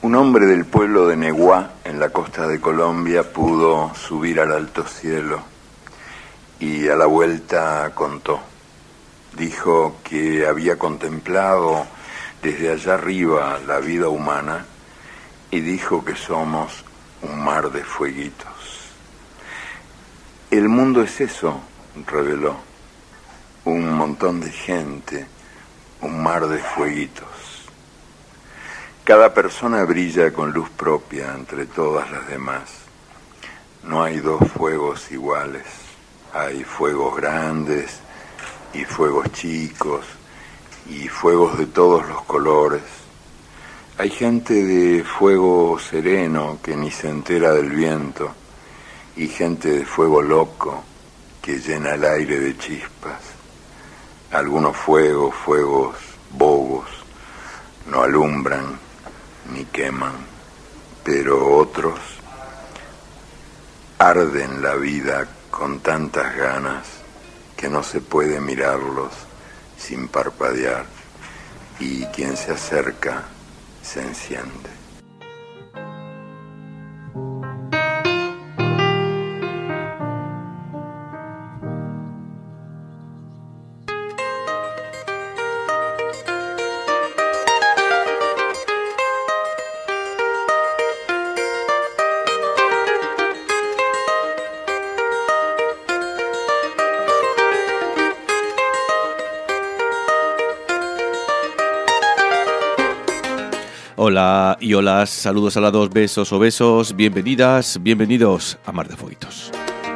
Un hombre del pueblo de Neguá, en la costa de Colombia, pudo subir al alto cielo y a la vuelta contó. Dijo que había contemplado desde allá arriba la vida humana y dijo que somos un mar de fueguitos. El mundo es eso, reveló, un montón de gente, un mar de fueguitos. Cada persona brilla con luz propia entre todas las demás. No hay dos fuegos iguales. Hay fuegos grandes y fuegos chicos y fuegos de todos los colores. Hay gente de fuego sereno que ni se entera del viento y gente de fuego loco que llena el aire de chispas. Algunos fuegos bobos, no alumbran ni queman, pero otros arden la vida con tantas ganas que no se puede mirarlos sin parpadear, y quien se acerca se enciende. Hola y hola, saludos alados, besos o besos, bienvenidas, bienvenidos a Mar de Fueguitos.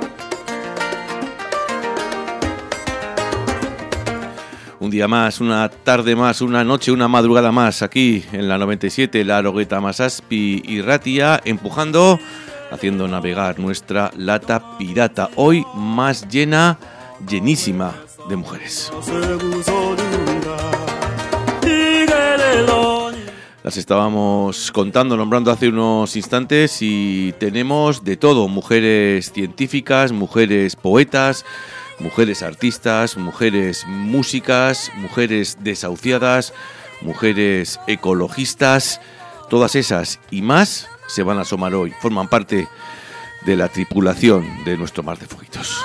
Un día más, una tarde más, una noche, una madrugada más, aquí en la 97, la Logueta Masaspi y Ratia, empujando, haciendo navegar nuestra lata pirata, hoy más llena, llenísima de mujeres. Las estábamos nombrando hace unos instantes y tenemos de todo, mujeres científicas, mujeres poetas, mujeres artistas, mujeres músicas, mujeres desahuciadas, mujeres ecologistas, todas esas y más se van a asomar hoy, forman parte de la tripulación de nuestro Mar de Fueguitos.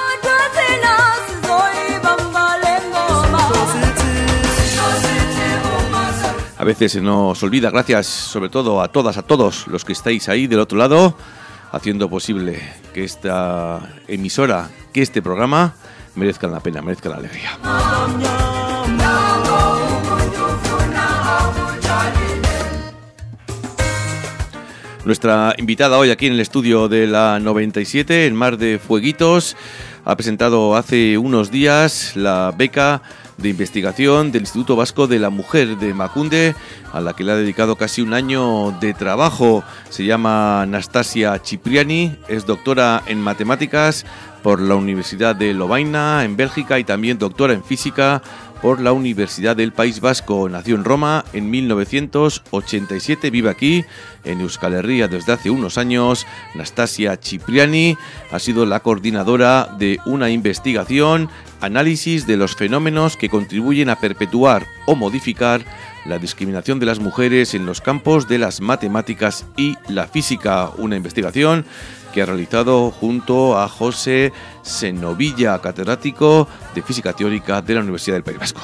A veces se nos olvida, gracias sobre todo a todas, a todos los que estáis ahí del otro lado, haciendo posible que esta emisora, que este programa merezcan la pena, merezcan la alegría. Nuestra invitada hoy aquí en el estudio de la 97, en Mar de Fueguitos, ha presentado hace unos días la beca de investigación del Instituto Vasco de la Mujer de Emakunde, a la que le ha dedicado casi un año de trabajo. Se llama Nastasia Cipriani, es doctora en matemáticas por la Universidad de Lovaina en Bélgica y también doctora en física por la Universidad del País Vasco. Nació en Roma en 1987, vive aquí en Euskal Herria desde hace unos años. Nastasia Cipriani ha sido la coordinadora de una investigación, análisis de los fenómenos que contribuyen a perpetuar o modificar la discriminación de las mujeres en los campos de las matemáticas y la física. Una investigación que ha realizado junto a José Senovilla, catedrático de Física Teórica de la Universidad del País Vasco.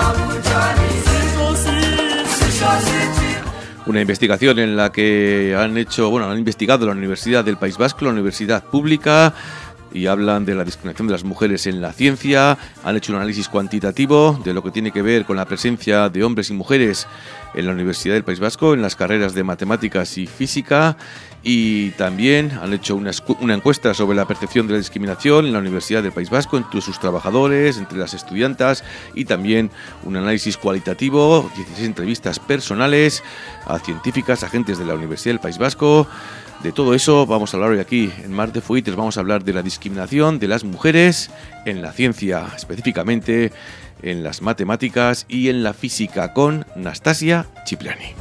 Una investigación en la que han investigado la Universidad del País Vasco, la Universidad Pública, y hablan de la discriminación de las mujeres en la ciencia. Han hecho un análisis cuantitativo de lo que tiene que ver con la presencia de hombres y mujeres en la Universidad del País Vasco, en las carreras de matemáticas y física, y también han hecho una encuesta sobre la percepción de la discriminación en la Universidad del País Vasco entre sus trabajadores, entre las estudiantas, y también un análisis cualitativo, 16 entrevistas personales a científicas, agentes de la Universidad del País Vasco. De todo eso vamos a hablar hoy aquí en Mar de Fueguitos. Vamos a hablar de la discriminación de las mujeres en la ciencia, específicamente en las matemáticas y en la física, con Nastasia Cipriani.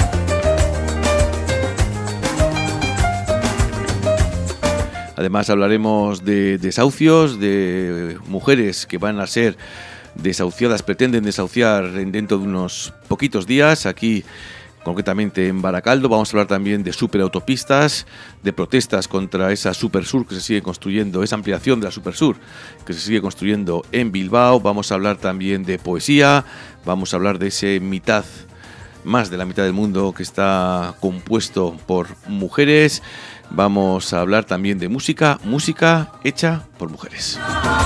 Además hablaremos de desahucios, de mujeres que van a ser desahuciadas, pretenden desahuciar dentro de unos poquitos días aquí concretamente en Baracaldo. Vamos a hablar también de superautopistas, de protestas contra esa Supersur que se sigue construyendo, esa ampliación de la Supersur que se sigue construyendo en Bilbao. Vamos a hablar también de poesía, vamos a hablar de ese más de la mitad del mundo que está compuesto por mujeres. Vamos a hablar también de música hecha por mujeres.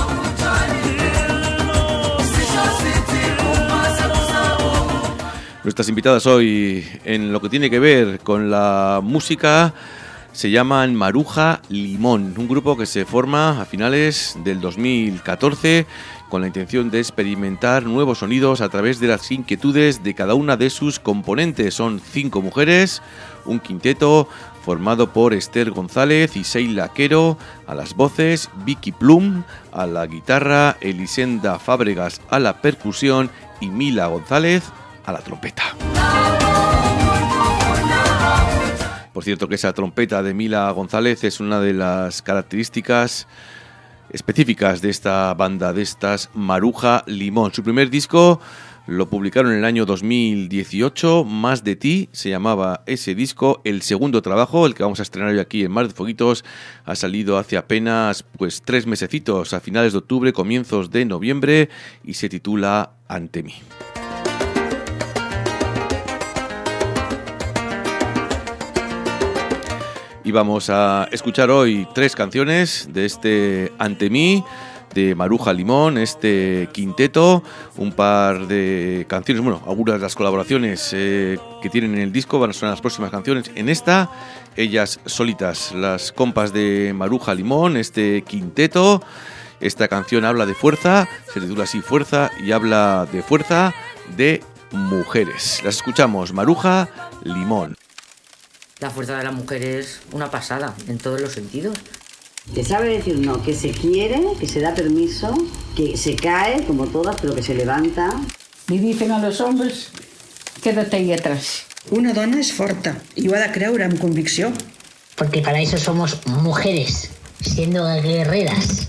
Nuestras invitadas hoy en lo que tiene que ver con la música se llaman Maruja Limón, un grupo que se forma a finales del 2014 con la intención de experimentar nuevos sonidos a través de las inquietudes de cada una de sus componentes. Son 5 mujeres, un quinteto formado por Esther González y Seila Quero a las voces, Vicky Plum a la guitarra, Elisenda Fábregas a la percusión y Mila González a la trompeta. Por cierto que esa trompeta de Mila González es una de las características específicas de esta banda, de estas Maruja Limón. Su primer disco lo publicaron en el año 2018, Más de ti se llamaba ese disco. El segundo trabajo, el que vamos a estrenar hoy aquí en Mar de Fueguitos, ha salido hace apenas 3 mesecitos, a finales de octubre, comienzos de noviembre, y se titula Ante mí. Y vamos a escuchar hoy 3 canciones de este Ante mí, de Maruja Limón, este quinteto, un par de canciones, algunas de las colaboraciones que tienen en el disco van a sonar las próximas canciones. En esta, ellas solitas, las compas de Maruja Limón, este quinteto. Esta canción habla de fuerza, se titula así Fuerza, y habla de fuerza de mujeres. Las escuchamos, Maruja Limón. La fuerza de la mujer es una pasada, en todos los sentidos. Que sabe decir no, que se quiere, que se da permiso, que se cae, como todas, pero que se levanta. Li dicen a los hombres, quédate ahí atrás. Una dona és forta i ho ha de creure amb convicció. Porque para eso somos mujeres, siendo guerreras.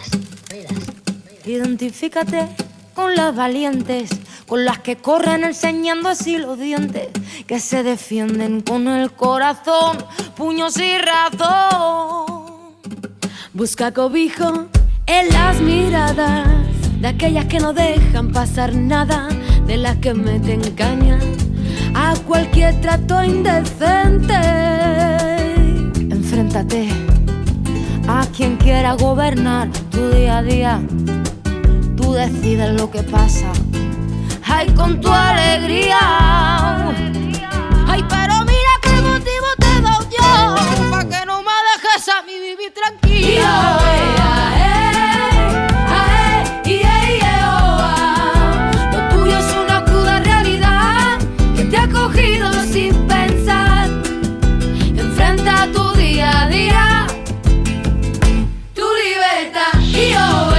Identifícate con las valientes, con las que corren enseñando así los dientes, que se defienden con el corazón, puños y razón. Busca cobijo en las miradas de aquellas que no dejan pasar nada, de las que meten caña a cualquier trato indecente. Enfréntate a quien quiera gobernar tu día a día. Tú decides lo que pasa. Ay, con tu alegría. Ay, pero mira qué motivo te he dado yo, pa' que no me dejes a mí vivir tranquila. Lo tuyo es una cruda realidad que te ha cogido sin pensar. Enfrenta tu día a día, tu libertad. Y yo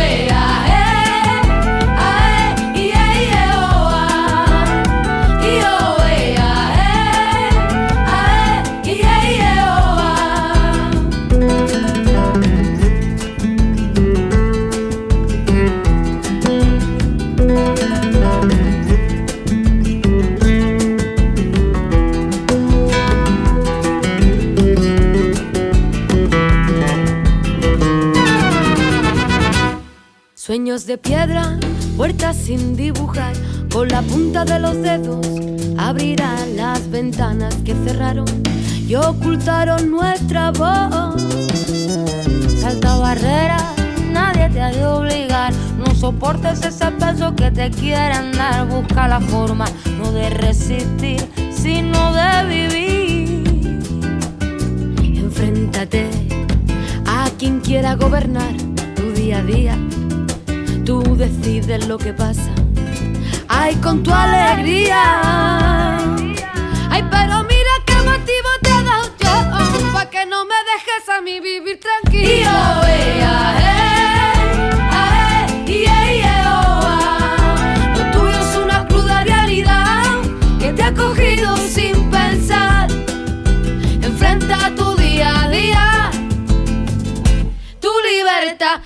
sueños de piedra, puertas sin dibujar, con la punta de los dedos abrirán las ventanas que cerraron y ocultaron nuestra voz. Salta barreras, nadie te ha de obligar, no soportes ese peso que te quieren dar. Busca la forma, no de resistir, sino de vivir. Enfréntate a quien quiera gobernar tu día a día. Tú decides lo que pasa. Ay, con tu alegría. Ay, pero mira qué motivo te he dado yo, pa' que no me dejes a mí vivir tranquilo. Lo tuyo es una cruda realidad que te ha cogido sin pensar. Enfrenta tu día a día, tu libertad.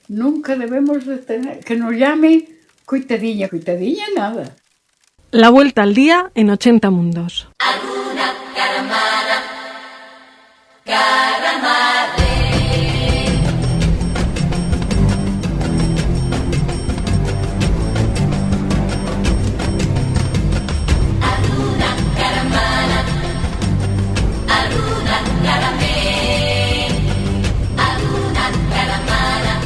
Nunca debemos de tener que nos llame cuitadilla, nada. La vuelta al día en 80 mundos. Alguna caramana, caramare. Alguna caramana, alguna caramé, alguna caramana,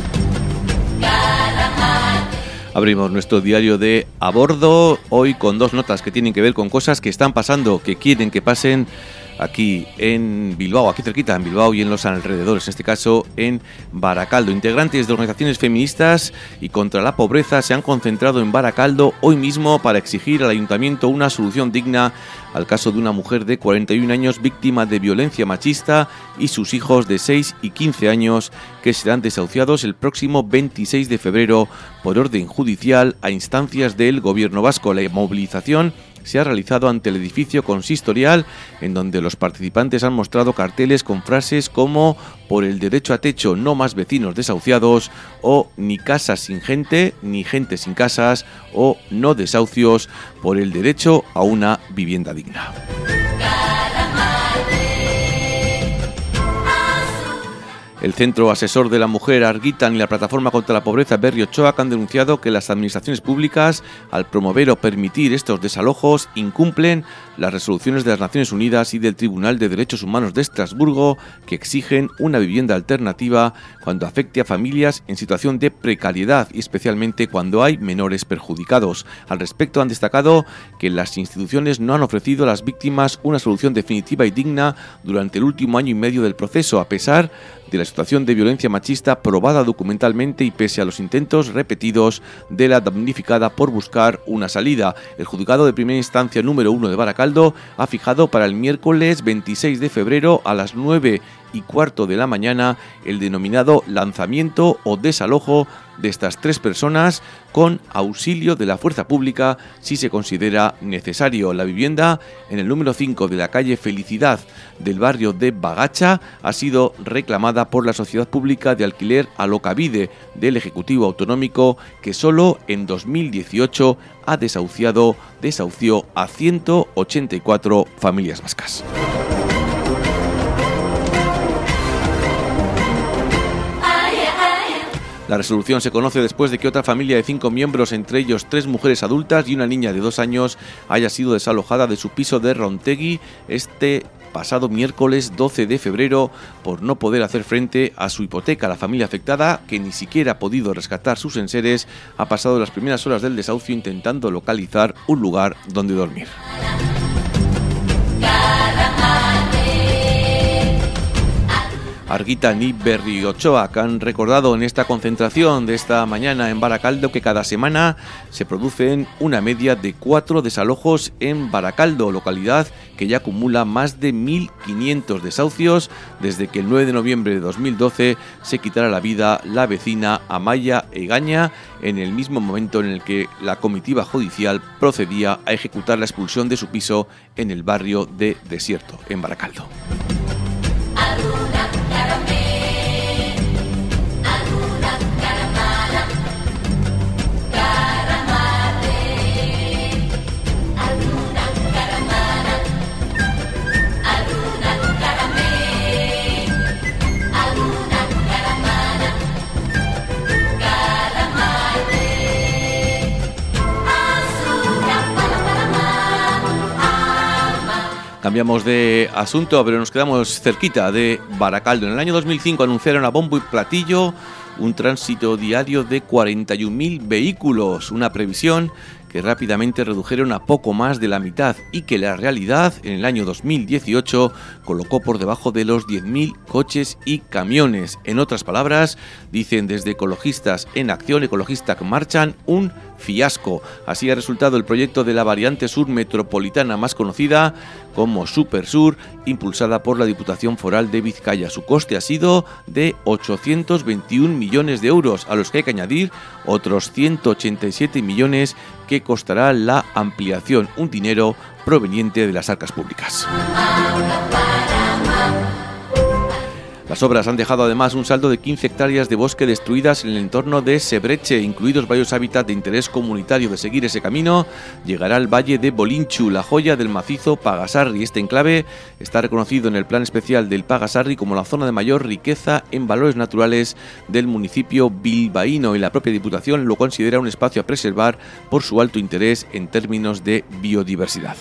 caramare. Abrimos nuestro diario de a bordo, hoy con dos notas que tienen que ver con cosas que están pasando, que quieren que pasen aquí en Bilbao, aquí cerquita en Bilbao y en los alrededores, en este caso en Baracaldo. Integrantes de organizaciones feministas y contra la pobreza se han concentrado en Baracaldo hoy mismo para exigir al ayuntamiento una solución digna al caso de una mujer de 41 años víctima de violencia machista y sus hijos de 6 y 15 años que serán desahuciados el próximo 26 de febrero por orden judicial a instancias del gobierno vasco. La movilización se ha realizado ante el edificio consistorial, en donde los participantes han mostrado carteles con frases como "por el derecho a techo, no más vecinos desahuciados", o "ni casas sin gente, ni gente sin casas", o "no desahucios, por el derecho a una vivienda digna". El Centro Asesor de la Mujer Argitan y la Plataforma contra la Pobreza Berri Ochoa han denunciado que las administraciones públicas, al promover o permitir estos desalojos, incumplen las resoluciones de las Naciones Unidas y del Tribunal de Derechos Humanos de Estrasburgo, que exigen una vivienda alternativa cuando afecte a familias en situación de precariedad y especialmente cuando hay menores perjudicados. Al respecto han destacado que las instituciones no han ofrecido a las víctimas una solución definitiva y digna durante el último año y medio del proceso, a pesar de la situación de violencia machista probada documentalmente y pese a los intentos repetidos de la damnificada por buscar una salida. El juzgado de primera instancia número 1 de Baracaldo ha fijado para el miércoles 26 de febrero a las 9:15 de la mañana el denominado lanzamiento o desalojo de estas 3 personas con auxilio de la fuerza pública si se considera necesario. La vivienda en el número 5 de la calle Felicidad del barrio de Bagacha ha sido reclamada por la Sociedad Pública de Alquiler Alokabide del Ejecutivo Autonómico, que solo en 2018 desahució a 184 familias vascas. La resolución se conoce después de que otra familia de 5 miembros, entre ellos 3 mujeres adultas y una niña de 2 años, haya sido desalojada de su piso de Rontegui este pasado miércoles 12 de febrero por no poder hacer frente a su hipoteca. La familia afectada, que ni siquiera ha podido rescatar sus enseres, ha pasado las primeras horas del desahucio intentando localizar un lugar donde dormir. Argitan y Berri Ochoa han recordado en esta concentración de esta mañana en Baracaldo que cada semana se producen una media de 4 desalojos en Baracaldo, localidad que ya acumula más de 1.500 desahucios desde que el 9 de noviembre de 2012 se quitara la vida la vecina Amaya Egaña, en el mismo momento en el que la comitiva judicial procedía a ejecutar la expulsión de su piso en el barrio de Desierto, en Baracaldo. Cambiamos de asunto, pero nos quedamos cerquita de Baracaldo. En el año 2005 anunciaron a bombo y platillo un tránsito diario de 41.000 vehículos, una previsión que rápidamente redujeron a poco más de la mitad y que la realidad en el año 2018 colocó por debajo de los 10.000 coches y camiones. En otras palabras, dicen desde Ecologistas en Acción, Ecologistas Marchan, un fiasco. Así ha resultado el proyecto de la variante sur metropolitana más conocida como Supersur, impulsada por la Diputación Foral de Vizcaya. Su coste ha sido de 821 millones de euros, a los que hay que añadir otros 187 millones que costará la ampliación, un dinero proveniente de las arcas públicas. Las obras han dejado además un saldo de 15 hectáreas de bosque destruidas en el entorno de Sebreche, incluidos varios hábitats de interés comunitario. De seguir ese camino, llegará al valle de Bolinchu, la joya del macizo Pagasarri. Este enclave está reconocido en el Plan Especial del Pagasarri como la zona de mayor riqueza en valores naturales del municipio bilbaíno, y la propia Diputación lo considera un espacio a preservar por su alto interés en términos de biodiversidad.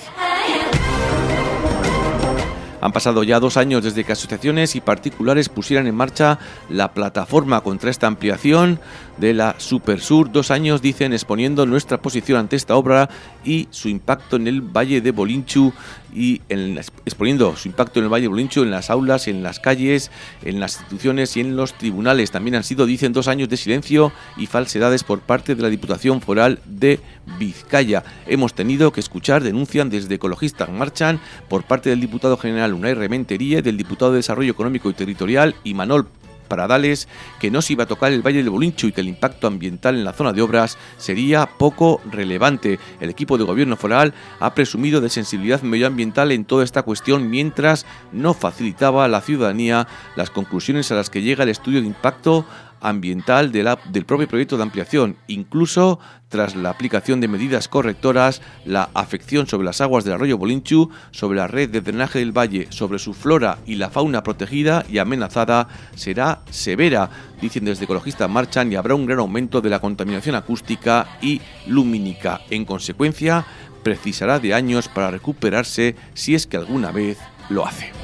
Han pasado ya 2 años desde que asociaciones y particulares pusieran en marcha la plataforma contra esta ampliación de la Supersur. 2 años, dicen, exponiendo nuestra posición ante esta obra y su impacto en el Valle de Bolinchu, exponiendo su impacto en el Valle de Bolinchu, en las aulas, en las calles, en las instituciones y en los tribunales. También han sido, dicen, 2 años de silencio y falsedades por parte de la Diputación Foral de Vizcaya. Hemos tenido que escuchar, denuncian desde Ecologistas Marchan, por parte del diputado general Unai Rementería, del diputado de Desarrollo Económico y Territorial Imanol Pradales, que no se iba a tocar el Valle de Bolinchu y que el impacto ambiental en la zona de obras sería poco relevante. El equipo de gobierno foral ha presumido de sensibilidad medioambiental en toda esta cuestión, mientras no facilitaba a la ciudadanía las conclusiones a las que llega el estudio de impacto ambiental del propio proyecto de ampliación, incluso tras la aplicación de medidas correctoras. La afección sobre las aguas del arroyo Bolinchu, sobre la red de drenaje del valle, sobre su flora y la fauna protegida y amenazada será severa, dicen desde Ecologistas Marchan, y habrá un gran aumento de la contaminación acústica y lumínica. En consecuencia, precisará de años para recuperarse, si es que alguna vez lo hace.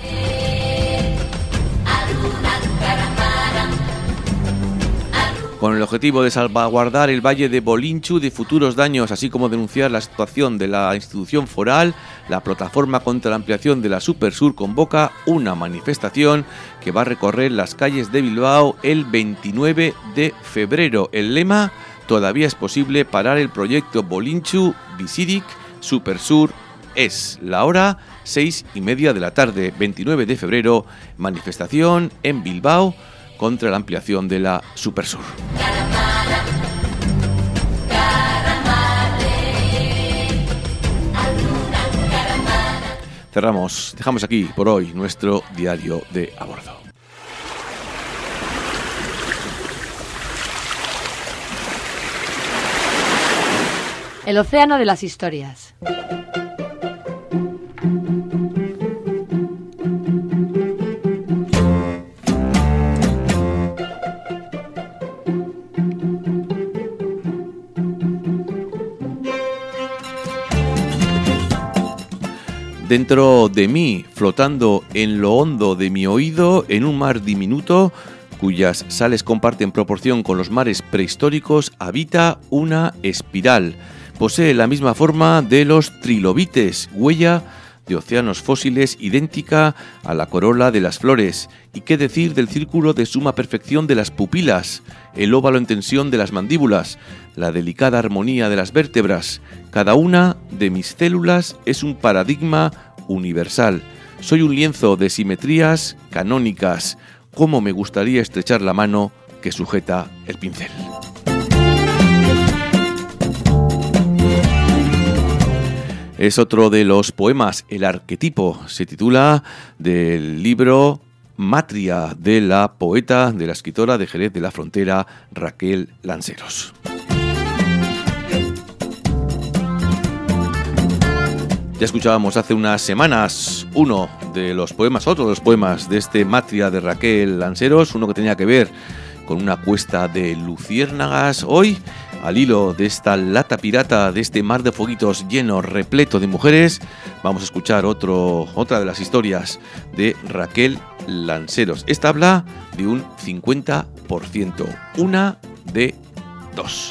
Con el objetivo de salvaguardar el Valle de Bolinchu de futuros daños, así como denunciar la situación de la institución foral, la plataforma contra la ampliación de la Supersur convoca una manifestación que va a recorrer las calles de Bilbao el 29 de febrero. El lema: todavía es posible parar el proyecto Bolinchu Bizirik Supersur es. La hora 6:30 de la tarde, 29 de febrero, manifestación en Bilbao contra la ampliación de la Supersur. Dejamos aquí por hoy nuestro diario de a bordo. El océano de las historias. Dentro de mí, flotando en lo hondo de mi oído, en un mar diminuto, cuyas sales comparten proporción con los mares prehistóricos, habita una espiral. Posee la misma forma de los trilobites, huella de océanos fósiles idéntica a la corola de las flores. ¿Y qué decir del círculo de suma perfección de las pupilas, el óvalo en tensión de las mandíbulas, la delicada armonía de las vértebras? Cada una de mis células es un paradigma universal. Soy un lienzo de simetrías canónicas. ¿Cómo me gustaría estrechar la mano que sujeta el pincel? Es otro de los poemas, El arquetipo, se titula, del libro Matria, de la poeta, de la escritora de Jerez de la Frontera, Raquel Lanceros. Ya escuchábamos hace unas semanas otro de los poemas de este Matria de Raquel Lanceros, uno que tenía que ver con una cuesta de luciérnagas. Hoy, al hilo de esta lata pirata, de este mar de fueguitos lleno, repleto de mujeres, vamos a escuchar otra de las historias de Raquel Lanceros. Esta habla de un 50%, una de dos.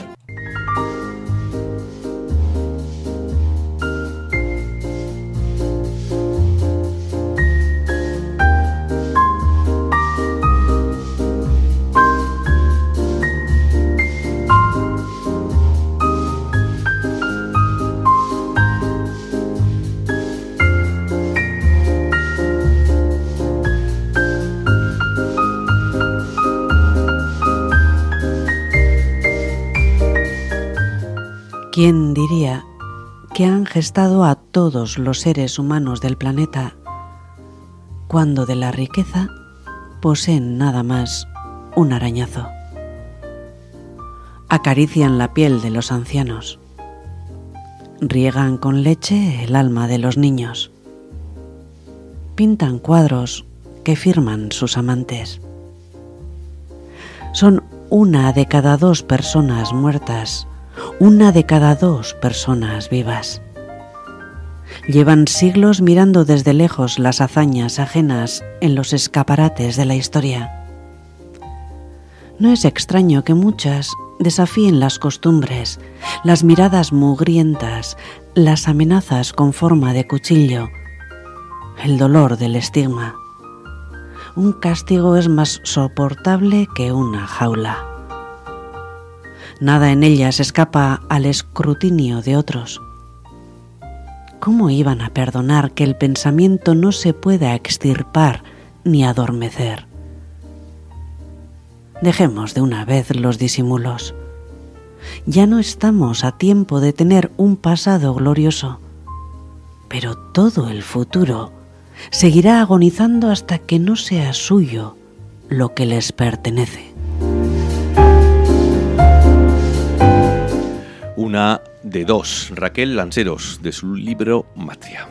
¿Quién diría que han gestado a todos los seres humanos del planeta cuando de la riqueza poseen nada más un arañazo. Acarician la piel de los ancianos. Riegan con leche el alma de los niños. Pintan cuadros que firman sus amantes. Son 1 de cada 2 personas muertas, 1 de cada 2 personas vivas. Llevan siglos mirando desde lejos las hazañas ajenas en los escaparates de la historia. No es extraño que muchas desafíen las costumbres, las miradas mugrientas, las amenazas con forma de cuchillo, el dolor del estigma. Un castigo es más soportable que una jaula. Nada en ellas escapa al escrutinio de otros. ¿Cómo iban a perdonar que el pensamiento no se pueda extirpar ni adormecer? Dejemos de una vez los disimulos. Ya no estamos a tiempo de tener un pasado glorioso, pero todo el futuro seguirá agonizando hasta que no sea suyo lo que les pertenece. 1 de 2, Raquel Lanceros, de su libro Matria.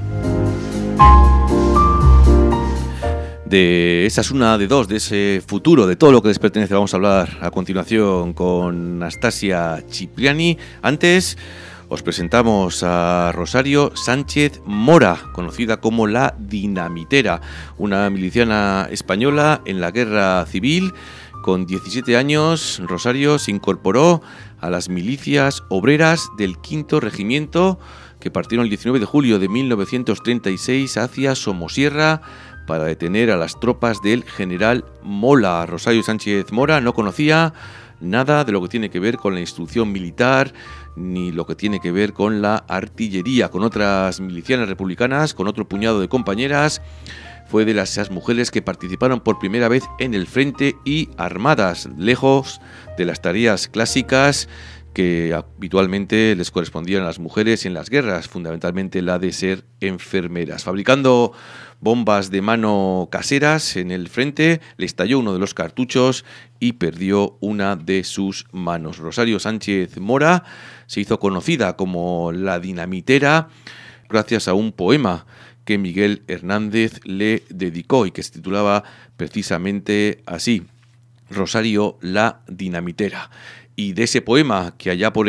De esa es 1 de 2, de ese futuro, de todo lo que les pertenece, vamos a hablar a continuación con Nastasia Cipriani. Antes os presentamos a Rosario Sánchez Mora, conocida como la Dinamitera, una miliciana española en la Guerra Civil. Con 17 años, Rosario se incorporó a las milicias obreras del 5º Regimiento, que partieron el 19 de julio de 1936 hacia Somosierra para detener a las tropas del general Mola. Rosario Sánchez Mora no conocía nada de lo que tiene que ver con la instrucción militar, ni lo que tiene que ver con la artillería. Con otras milicianas republicanas, con otro puñado de compañeras, fue de esas mujeres que participaron por primera vez en el frente y armadas, lejos de las tareas clásicas que habitualmente les correspondían a las mujeres en las guerras, fundamentalmente la de ser enfermeras. Fabricando bombas de mano caseras en el frente, le estalló uno de los cartuchos y perdió una de sus manos. Rosario Sánchez Mora se hizo conocida como la Dinamitera gracias a un poema que Miguel Hernández le dedicó y que se titulaba precisamente así: Rosario la Dinamitera. Y de ese poema, que allá por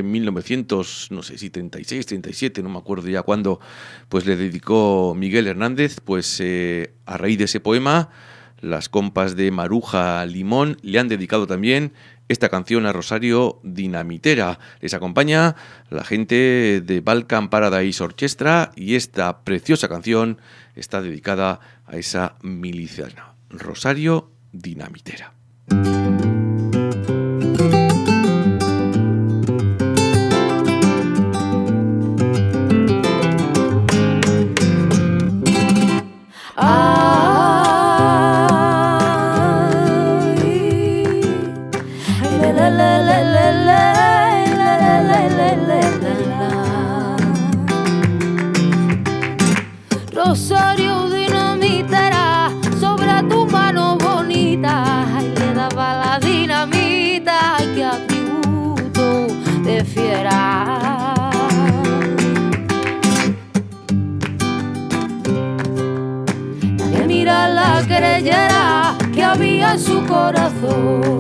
1936, 37, no me acuerdo ya cuándo, pues le dedicó Miguel Hernández, pues a raíz de ese poema, las compas de Maruja Limón le han dedicado también esta canción a Rosario Dinamitera. Les acompaña la gente de Balkan Paradise Orchestra y esta preciosa canción está dedicada a esa miliciana, Rosario Dinamitera. Rosario Dinamitera, sobre tu mano bonita, ay, le daba la dinamita, ay, qué atributo de fiera. Nadie mira la creyera que había en su corazón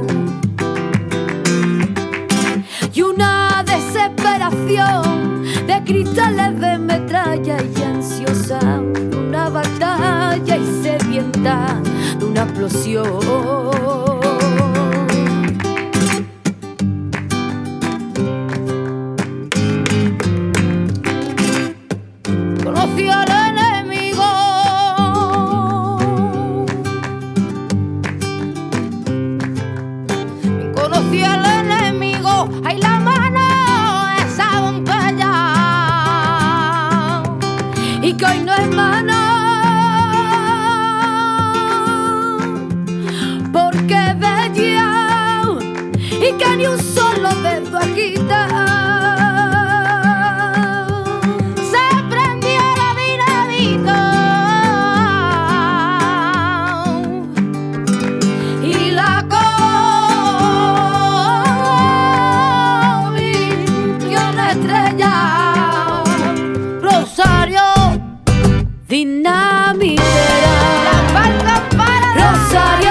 y una desesperación de cristales de metralla y ansiosa de una batalla y sedienta de una explosión. Conocí al enemigo, conocí al enemigo, ay, la mano esa bombella, y que hoy no es mano, porque veía y que ni un solo dedo agita. Se prendió la dinamita dinamitera. Rosario,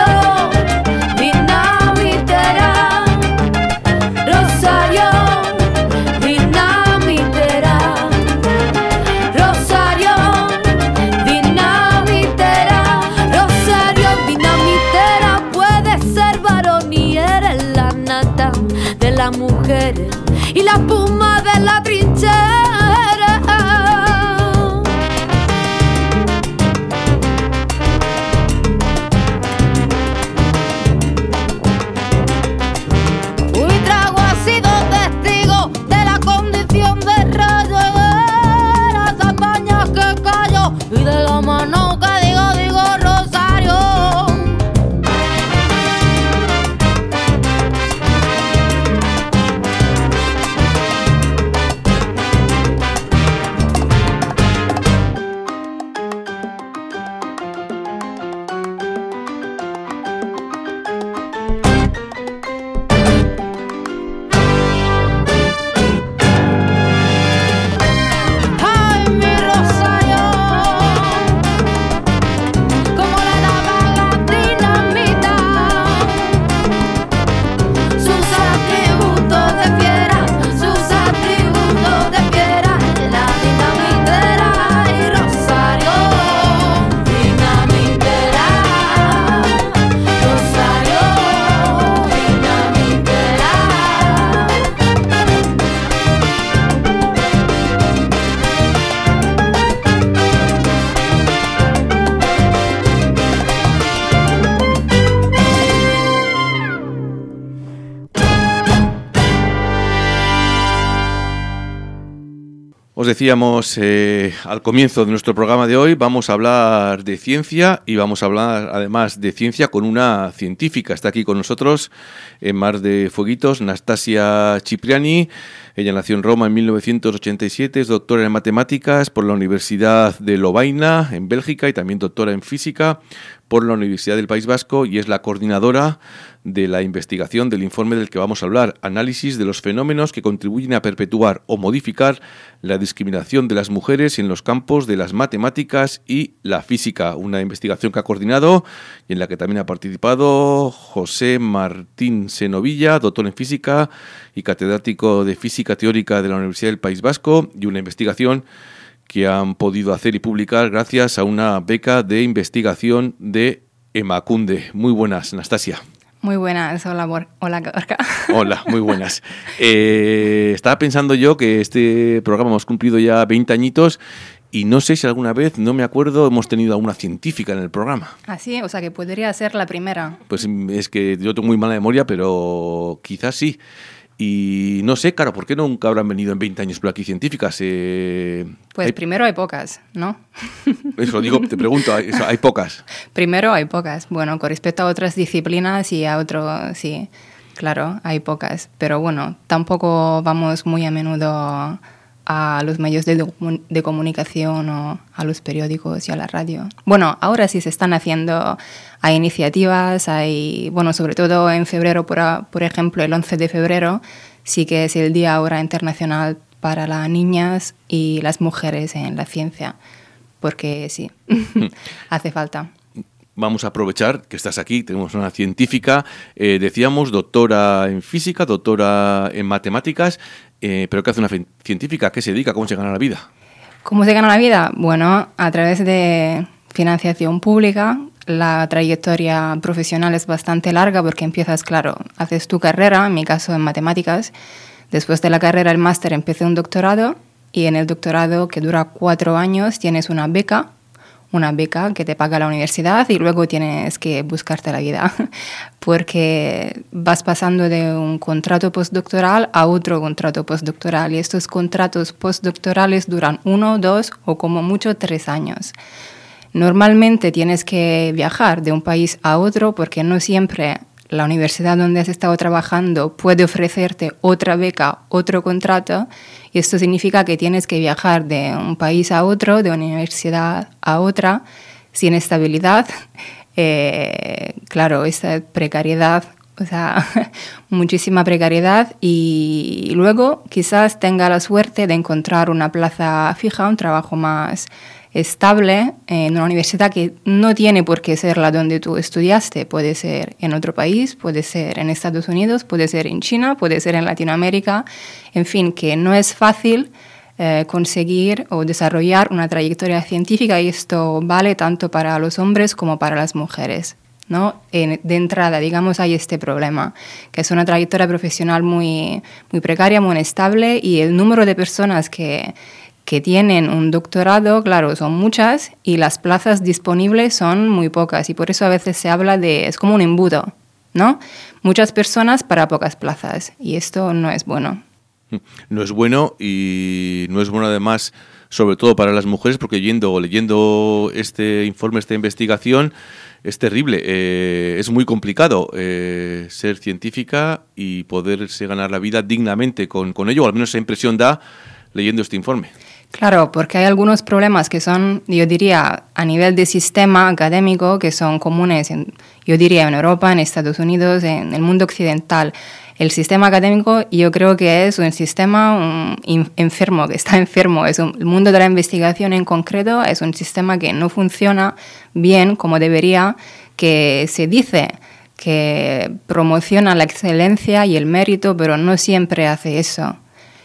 dinamitera. Rosario, dinamitera. Rosario, dinamitera. Rosario, dinamitera. Puedes ser varón y eres la nata de las mujeres y la espuma de la trinchera. Fui trago, ha sido testigo de la condición de rayo, de las hazañas que callo y de la mano que digo Rosario. Ay, mi Rosario, como le daba la dinamita, sus atributos de fiera, la dinamitera y Rosario, dinamitera, Rosario, dinamitera. Os decíamos al comienzo de nuestro programa de hoy, vamos a hablar de ciencia y vamos a hablar además de ciencia con una científica. Está aquí con nosotros en Mar de Fueguitos, Nastasia Cipriani. Ella nació en Roma en 1987, es doctora en matemáticas por la Universidad de Lovaina en Bélgica y también doctora en física por la Universidad del País Vasco y es la coordinadora de la investigación del informe del que vamos a hablar, análisis de los fenómenos que contribuyen a perpetuar o modificar la discriminación de las mujeres en los campos de las matemáticas y la física, una investigación que ha coordinado y en la que también ha participado José Martín Senovilla, doctor en física y catedrático de física teórica de la Universidad del País Vasco, y una investigación que han podido hacer y publicar gracias a una beca de investigación de Emakunde. Muy buenas, Nastasia. Muy buenas, hola Gorka. Hola, muy buenas. Estaba pensando yo que este programa hemos cumplido ya 20 añitos y no sé si alguna vez, no me acuerdo, hemos tenido a una científica en el programa. Ah, sí, o sea que podría ser la primera. Pues es que yo tengo muy mala memoria, pero quizás sí. Y no sé, claro, ¿por qué nunca habrán venido en 20 años por aquí científicas? Pues primero hay pocas, ¿no? Eso digo, te pregunto, ¿hay pocas? Primero hay pocas. Bueno, con respecto a otras disciplinas y a otros, sí, claro, hay pocas. Pero bueno, tampoco vamos muy a menudo a los medios de comunicación o a los periódicos y a la radio. Bueno, ahora sí se están haciendo, hay iniciativas, hay, bueno, sobre todo en febrero, por ejemplo, el 11 de febrero, sí que es el Día ahora internacional para las niñas y las mujeres en la ciencia, porque sí, hace falta. Vamos a aprovechar que estás aquí, tenemos una científica, decíamos doctora en física, doctora en matemáticas, pero ¿qué hace una científica? ¿A qué se dedica? ¿Cómo se gana la vida? ¿Cómo se gana la vida? Bueno, a través de financiación pública. La trayectoria profesional es bastante larga porque empiezas, claro, haces tu carrera, en mi caso en matemáticas. Después de la carrera, el máster, empecé un doctorado y en el doctorado, que dura 4 años, tienes una beca que te paga la universidad y luego tienes que buscarte la vida porque vas pasando de un contrato postdoctoral a otro contrato postdoctoral y estos contratos postdoctorales duran 1, 2 o como mucho 3 años. Normalmente tienes que viajar de un país a otro porque no siempre la universidad donde has estado trabajando puede ofrecerte otra beca, otro contrato, y esto significa que tienes que viajar de un país a otro, de una universidad a otra, sin estabilidad. Claro, esa precariedad, o sea, muchísima precariedad, y luego quizás tenga la suerte de encontrar una plaza fija, un trabajo más estable en una universidad que no tiene por qué ser la donde tú estudiaste. Puede ser en otro país, puede ser en Estados Unidos, puede ser en China, puede ser en Latinoamérica. En fin, que no es fácil conseguir o desarrollar una trayectoria científica, y esto vale tanto para los hombres como para las mujeres, ¿no? De entrada, digamos, hay este problema, que es una trayectoria profesional muy, muy precaria, muy inestable, y el número de personas que tienen un doctorado, claro, son muchas, y las plazas disponibles son muy pocas, y por eso a veces se habla de, es como un embudo, ¿no? Muchas personas para pocas plazas, y esto no es bueno. No es bueno, y no es bueno además, sobre todo para las mujeres, porque leyendo este informe, esta investigación, es terrible. Es muy complicado ser científica y poderse ganar la vida dignamente con ello, o al menos esa impresión da leyendo este informe. Claro, porque hay algunos problemas que son, yo diría, a nivel de sistema académico, que son comunes, yo diría, en Europa, en Estados Unidos, en el mundo occidental. El sistema académico, yo creo que es un sistema enfermo, que está enfermo. El mundo de la investigación en concreto es un sistema que no funciona bien como debería, que se dice que promociona la excelencia y el mérito, pero no siempre hace eso.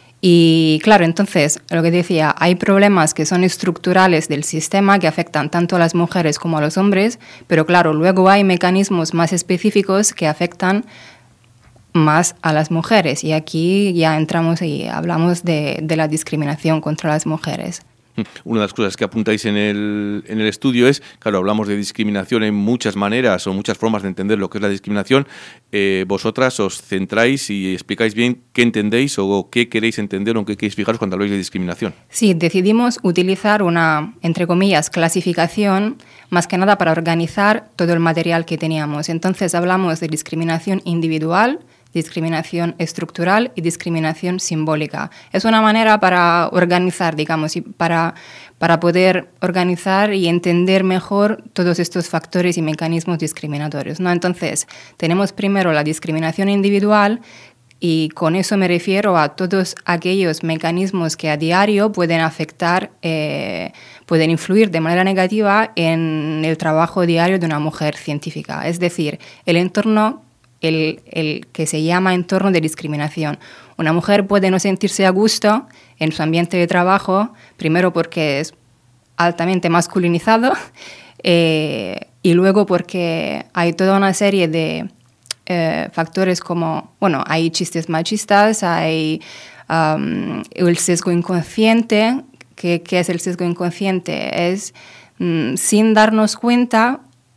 Y claro, entonces, lo que decía, hay problemas que son estructurales del sistema que afectan tanto a las mujeres como a los hombres, pero claro, luego hay mecanismos más específicos que afectan más a las mujeres, y aquí ya entramos y hablamos de la discriminación contra las mujeres. Una de las cosas que apuntáis en el estudio es, claro, hablamos de discriminación en muchas maneras o muchas formas de entender lo que es la discriminación. Vosotras os centráis y explicáis bien qué entendéis o qué queréis entender o en qué queréis fijaros cuando habláis de discriminación. Sí, decidimos utilizar una, entre comillas, clasificación, más que nada para organizar todo el material que teníamos. Entonces hablamos de discriminación individual, discriminación estructural y discriminación simbólica. Es una manera para organizar, digamos, y para poder organizar y entender mejor todos estos factores y mecanismos discriminatorios, ¿no? Entonces, tenemos primero la discriminación individual, y con eso me refiero a todos aquellos mecanismos que a diario pueden afectar, pueden influir de manera negativa en el trabajo diario de una mujer científica. Es decir, el entorno, el que se llama entorno de discriminación. Una mujer puede no sentirse a gusto en su ambiente de trabajo, primero porque es altamente masculinizado, y luego porque hay toda una serie de factores como, bueno, hay chistes machistas, hay el sesgo inconsciente. ¿Qué es el sesgo inconsciente? Es, sin darnos cuenta,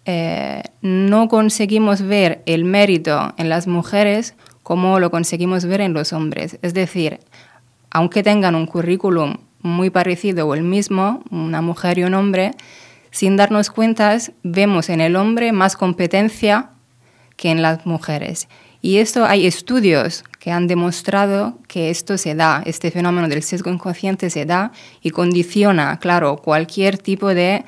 no conseguimos ver el mérito en las mujeres como lo conseguimos ver en los hombres. Es decir, aunque tengan un currículum muy parecido o el mismo, una mujer y un hombre, sin darnos cuenta vemos en el hombre más competencia que en las mujeres. Y esto, hay estudios que han demostrado que esto se da, este fenómeno del sesgo inconsciente se da y condiciona, claro, cualquier tipo de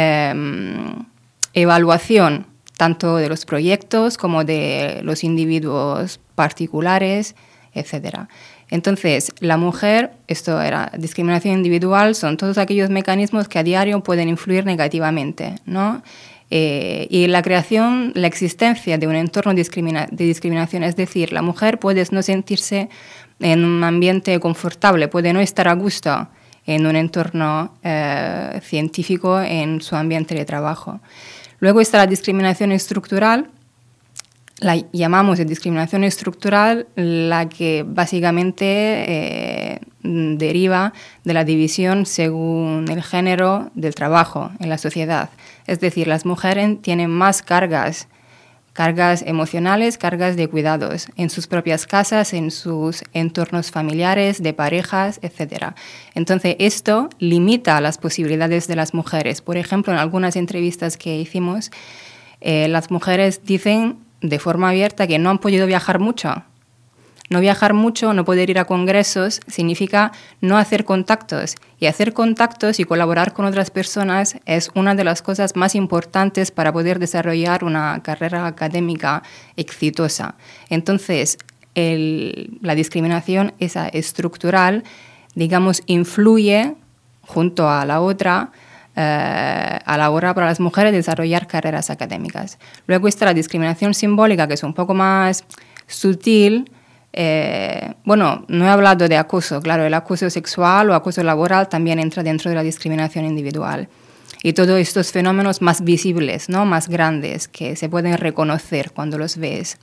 evaluación, tanto de los proyectos como de los individuos particulares, etc. Entonces, la mujer, esto era discriminación individual, son todos aquellos mecanismos que a diario pueden influir negativamente, ¿no? Y la creación, la existencia de un entorno de discriminación, es decir, la mujer puede no sentirse en un ambiente confortable, puede no estar a gusto en un entorno científico, en su ambiente de trabajo. Luego está la discriminación estructural, la llamamos de discriminación estructural, la que básicamente deriva de la división según el género del trabajo en la sociedad. Es decir, las mujeres tienen más cargas emocionales, cargas de cuidados en sus propias casas, en sus entornos familiares, de parejas, etc. Entonces, esto limita las posibilidades de las mujeres. Por ejemplo, en algunas entrevistas que hicimos, las mujeres dicen de forma abierta que no han podido viajar mucho. No viajar mucho, no poder ir a congresos, significa no hacer contactos. Y hacer contactos y colaborar con otras personas es una de las cosas más importantes para poder desarrollar una carrera académica exitosa. Entonces, la discriminación, esa estructural, digamos, influye junto a la otra a la hora para las mujeres desarrollar carreras académicas. Luego está la discriminación simbólica, que es un poco más sutil. Bueno, no he hablado de acoso, claro, el acoso sexual o acoso laboral también entra dentro de la discriminación individual. Y todos estos fenómenos más visibles, ¿no? Más grandes, que se pueden reconocer cuando los ves.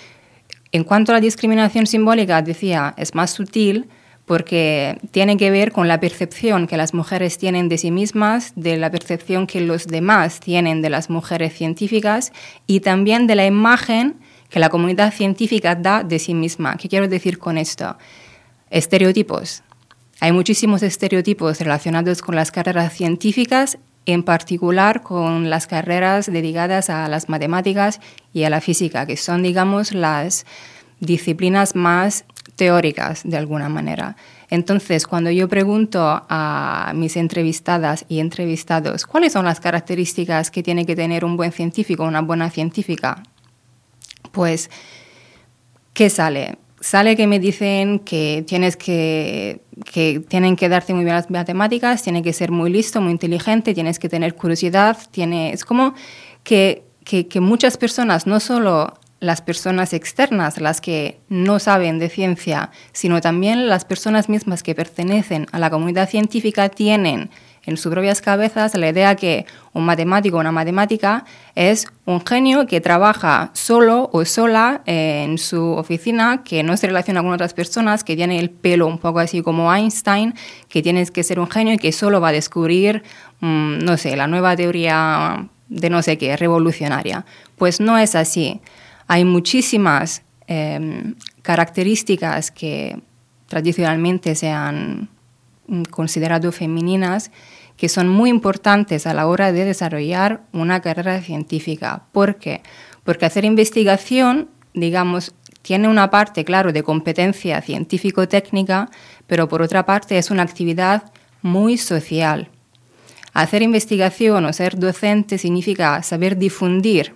En cuanto a la discriminación simbólica, decía, es más sutil porque tiene que ver con la percepción que las mujeres tienen de sí mismas, de la percepción que los demás tienen de las mujeres científicas y también de la imagen que la comunidad científica da de sí misma. ¿Qué quiero decir con esto? Estereotipos. Hay muchísimos estereotipos relacionados con las carreras científicas, en particular con las carreras dedicadas a las matemáticas y a la física, que son, digamos, las disciplinas más teóricas de alguna manera. Entonces, cuando yo pregunto a mis entrevistadas y entrevistados cuáles son las características que tiene que tener un buen científico, una buena científica, pues, ¿qué sale? Sale que me dicen que tienen que darte muy bien las matemáticas, tienes que ser muy listo, muy inteligente, tienes que tener curiosidad. Es como que muchas personas, no solo las personas externas, las que no saben de ciencia, sino también las personas mismas que pertenecen a la comunidad científica tienen en sus propias cabezas la idea que un matemático o una matemática es un genio que trabaja solo o sola en su oficina, que no se relaciona con otras personas, que tiene el pelo un poco así como Einstein, que tienes que ser un genio y que solo va a descubrir, no sé, la nueva teoría de no sé qué, revolucionaria. Pues no es así. Hay muchísimas características que tradicionalmente se han considerado femeninas, que son muy importantes a la hora de desarrollar una carrera científica. ¿Por qué? Porque hacer investigación, digamos, tiene una parte, claro, de competencia científico-técnica, pero por otra parte es una actividad muy social. Hacer investigación o ser docente significa saber difundir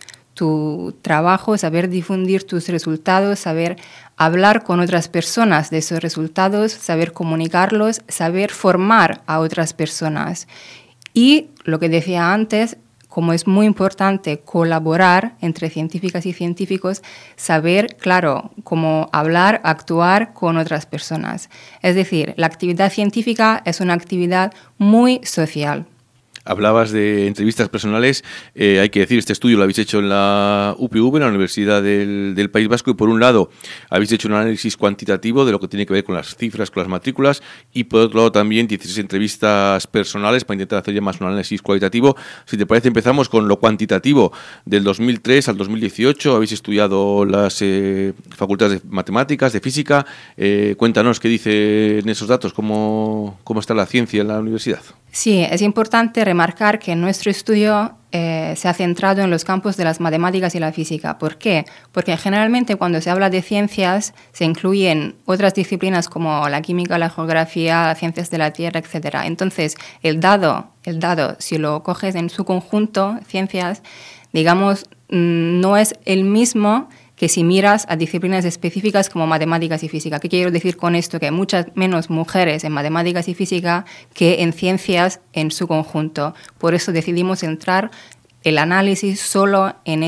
tu trabajo, saber difundir tus resultados, saber hablar con otras personas de esos resultados, saber comunicarlos, saber formar a otras personas. Y lo que decía antes, como es muy importante colaborar entre científicas y científicos, saber, claro, cómo hablar, actuar con otras personas. Es decir, la actividad científica es una actividad muy social. Hablabas de entrevistas personales, hay que decir, este estudio lo habéis hecho en la UPV, en la Universidad del País Vasco, y por un lado habéis hecho un análisis cuantitativo de lo que tiene que ver con las cifras, con las matrículas, y por otro lado también 16 entrevistas personales para intentar hacer ya más un análisis cualitativo. Si te parece, empezamos con lo cuantitativo. Del 2003 al 2018 habéis estudiado las facultades de matemáticas, de física. Cuéntanos qué dicen esos datos, cómo está la ciencia en la universidad. Sí, es importante remarcar que nuestro estudio se ha centrado en los campos de las matemáticas y la física. ¿Por qué? Porque generalmente cuando se habla de ciencias se incluyen otras disciplinas como la química, la geografía, las ciencias de la Tierra, etc. Entonces, el dado, si lo coges en su conjunto, ciencias, digamos, no es el mismo que si miras a disciplinas específicas como matemáticas y física. ¿Qué quiero decir con esto? Que hay muchas menos mujeres en matemáticas y física que en ciencias en su conjunto. Por eso decidimos centrar el análisis solo en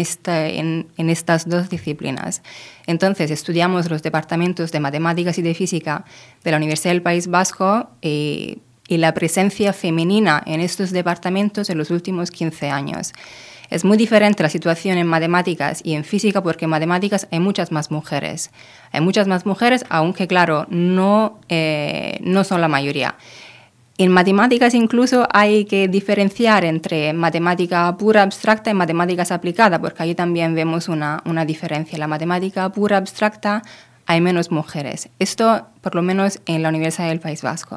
estas dos disciplinas. Entonces, estudiamos los departamentos de matemáticas y de física de la Universidad del País Vasco y la presencia femenina en estos departamentos en los últimos 15 años. Es muy diferente la situación en matemáticas y en física porque en matemáticas hay muchas más mujeres. Hay muchas más mujeres, aunque claro, no son la mayoría. En matemáticas incluso hay que diferenciar entre matemática pura abstracta y matemáticas aplicadas, porque ahí también vemos una diferencia. En la matemática pura abstracta hay menos mujeres. Esto por lo menos en la Universidad del País Vasco.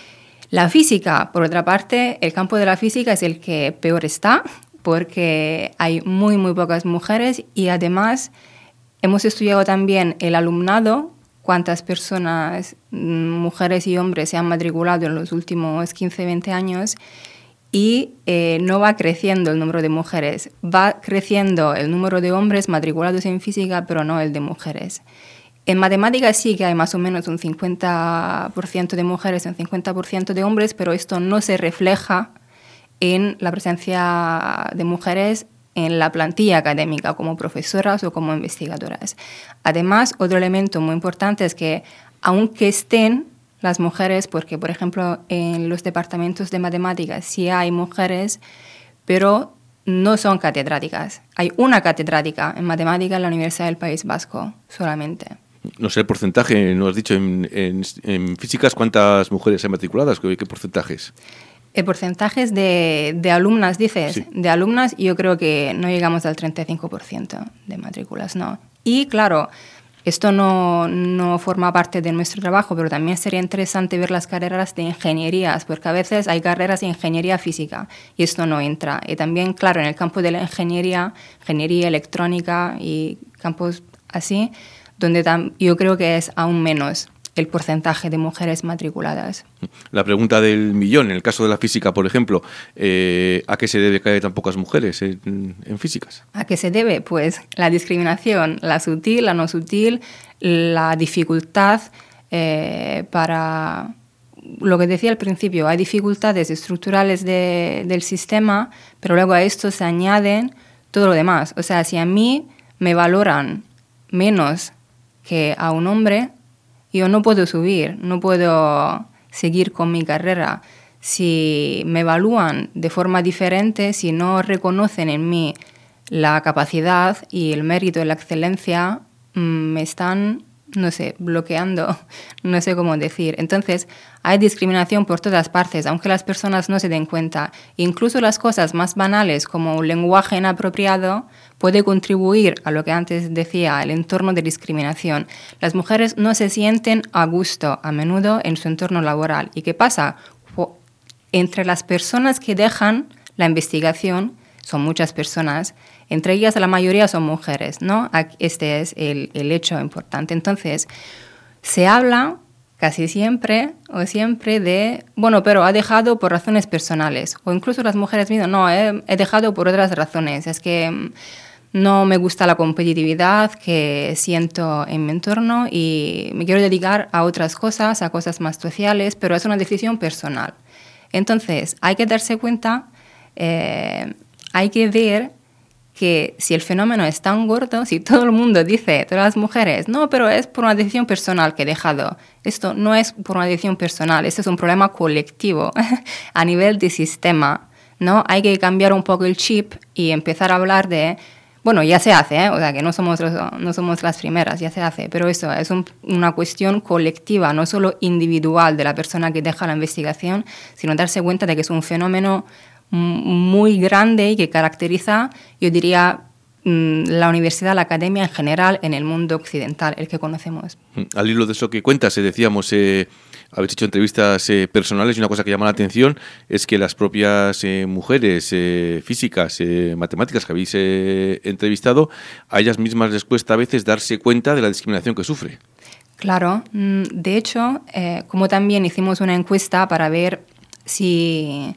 La física, por otra parte, el campo de la física es el que peor está, porque hay muy, muy pocas mujeres y además hemos estudiado también el alumnado, cuántas personas, mujeres y hombres, se han matriculado en los últimos 15-20 años y no va creciendo el número de mujeres, va creciendo el número de hombres matriculados en física, pero no el de mujeres. En matemáticas sí que hay más o menos un 50% de mujeres y un 50% de hombres, pero esto no se refleja en la presencia de mujeres en la plantilla académica, como profesoras o como investigadoras. Además, otro elemento muy importante es que, aunque estén las mujeres, porque, por ejemplo, en los departamentos de matemáticas sí hay mujeres, pero no son catedráticas. Hay una catedrática en matemáticas en la Universidad del País Vasco solamente. No sé el porcentaje, no has dicho en físicas cuántas mujeres hay matriculadas, ¿qué porcentajes? Porcentajes de alumnas, dices. Sí. De alumnas yo creo que no llegamos al 35% de matrículas, no. Y claro, esto no forma parte de nuestro trabajo, pero también sería interesante ver las carreras de ingenierías, porque a veces hay carreras de ingeniería física y esto no entra. Y también, claro, en el campo de la ingeniería electrónica y campos así, donde yo creo que es aún menos el porcentaje de mujeres matriculadas. La pregunta del millón, en el caso de la física, por ejemplo, ¿a qué se debe que haya tan pocas mujeres en físicas? ¿A qué se debe? Pues la discriminación, la sutil, la no sutil, la dificultad para... Lo que decía al principio, hay dificultades estructurales del sistema, pero luego a esto se añaden todo lo demás. O sea, si a mí me valoran menos que a un hombre, yo no puedo subir, no puedo seguir con mi carrera. Si me evalúan de forma diferente, si no reconocen en mí la capacidad y el mérito y la excelencia, me están, no sé, bloqueando, no sé cómo decir. Entonces, hay discriminación por todas partes, aunque las personas no se den cuenta. Incluso las cosas más banales, como un lenguaje inapropiado, puede contribuir a lo que antes decía, el entorno de discriminación. Las mujeres no se sienten a gusto a menudo en su entorno laboral. ¿Y qué pasa? Entre las personas que dejan la investigación, son muchas personas, entre ellas la mayoría son mujeres, ¿no? Este es el hecho importante. Entonces, se habla casi siempre de, bueno, pero ha dejado por razones personales. O incluso las mujeres mismas, no, he dejado por otras razones. Es que no me gusta la competitividad que siento en mi entorno y me quiero dedicar a otras cosas, a cosas más sociales, pero es una decisión personal. Entonces, hay que darse cuenta, hay que ver que si el fenómeno es tan gordo, si todo el mundo dice, todas las mujeres, no, pero es por una decisión personal que he dejado. Esto no es por una decisión personal, esto es un problema colectivo a nivel de sistema, ¿no? Hay que cambiar un poco el chip y empezar a hablar de... Bueno, ya se hace, o sea, que no somos las primeras, ya se hace, pero eso es una cuestión colectiva, no solo individual de la persona que deja la investigación, sino darse cuenta de que es un fenómeno muy grande y que caracteriza, yo diría, la universidad, la academia en general en el mundo occidental, el que conocemos. Al hilo de eso que cuentas, decíamos, habéis hecho entrevistas personales y una cosa que llama la atención es que las propias mujeres físicas, matemáticas que habéis entrevistado, a ellas mismas les cuesta a veces darse cuenta de la discriminación que sufre. Claro, de hecho, como también hicimos una encuesta para ver si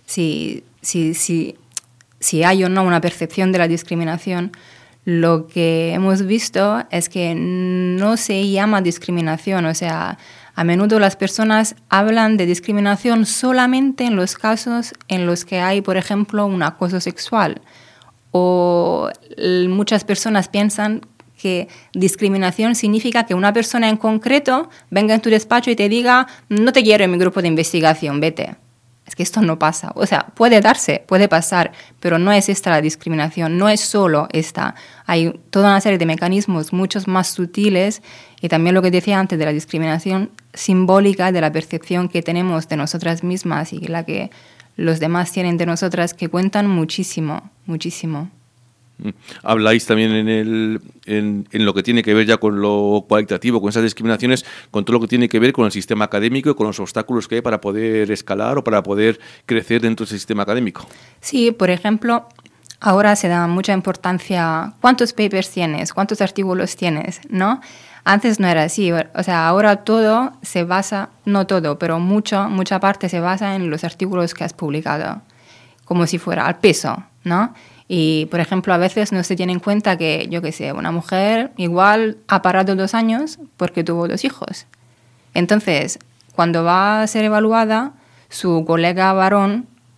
hay o no una percepción de la discriminación, lo que hemos visto es que no se llama discriminación. O sea, a menudo las personas hablan de discriminación solamente en los casos en los que hay, por ejemplo, un acoso sexual. O muchas personas piensan que discriminación significa que una persona en concreto venga en tu despacho y te diga, no te quiero en mi grupo de investigación, vete. Es que esto no pasa. O sea, puede darse, puede pasar, pero no es esta la discriminación, no es solo esta. Hay toda una serie de mecanismos muchos más sutiles y también lo que decía antes de la discriminación simbólica, de la percepción que tenemos de nosotras mismas y la que los demás tienen de nosotras, que cuentan muchísimo, muchísimo. Habláis también en lo que tiene que ver ya con lo cualitativo, con esas discriminaciones, con todo lo que tiene que ver con el sistema académico y con los obstáculos que hay para poder escalar o para poder crecer dentro de ese sistema académico. Sí, por ejemplo, ahora se da mucha importancia cuántos papers tienes, cuántos artículos tienes, ¿no? Antes no era así, o sea, ahora todo se basa, no todo, pero mucha parte se basa en los artículos que has publicado, como si fuera al peso, ¿no? Y, por ejemplo, a veces no se tiene en cuenta que, yo qué sé, una mujer igual ha parado 2 años porque tuvo 2 hijos. Entonces, cuando va a ser evaluada, su colega varón,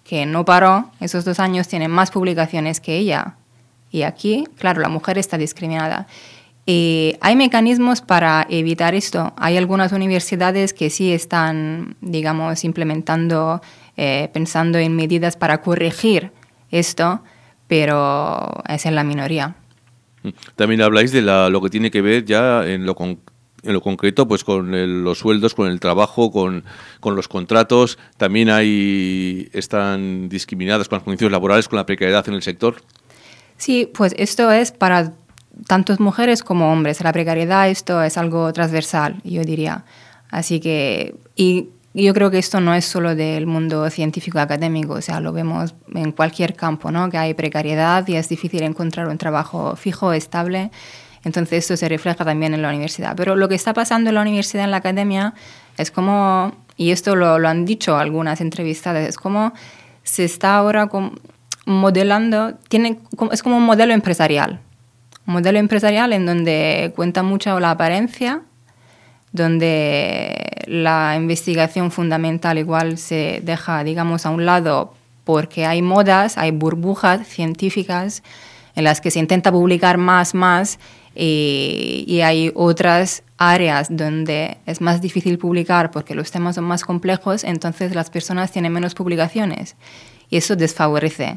que no paró, esos 2 años tiene más publicaciones que ella. Y aquí, claro, la mujer está discriminada. Y hay mecanismos para evitar esto. Hay algunas universidades que sí están, digamos, implementando, pensando en medidas para corregir esto, pero es en la minoría. También habláis de lo que tiene que ver ya en lo concreto, pues con los sueldos, con el trabajo, con los contratos. También están discriminadas con las condiciones laborales, con la precariedad en el sector. Sí, pues esto es para tantas mujeres como hombres. La precariedad, esto es algo transversal, yo diría. Así que, y yo creo que esto no es solo del mundo científico académico, o sea, lo vemos en cualquier campo, ¿no? Que hay precariedad y es difícil encontrar un trabajo fijo, estable. Entonces esto se refleja también en la universidad. Pero lo que está pasando en la universidad, en la academia, es como, y esto lo han dicho algunas entrevistadas, es como se está ahora modelando, es como un modelo empresarial. Un modelo empresarial en donde cuenta mucho la apariencia, donde la investigación fundamental igual se deja, digamos, a un lado porque hay modas, hay burbujas científicas en las que se intenta publicar más, y hay otras áreas donde es más difícil publicar porque los temas son más complejos, entonces las personas tienen menos publicaciones y eso desfavorece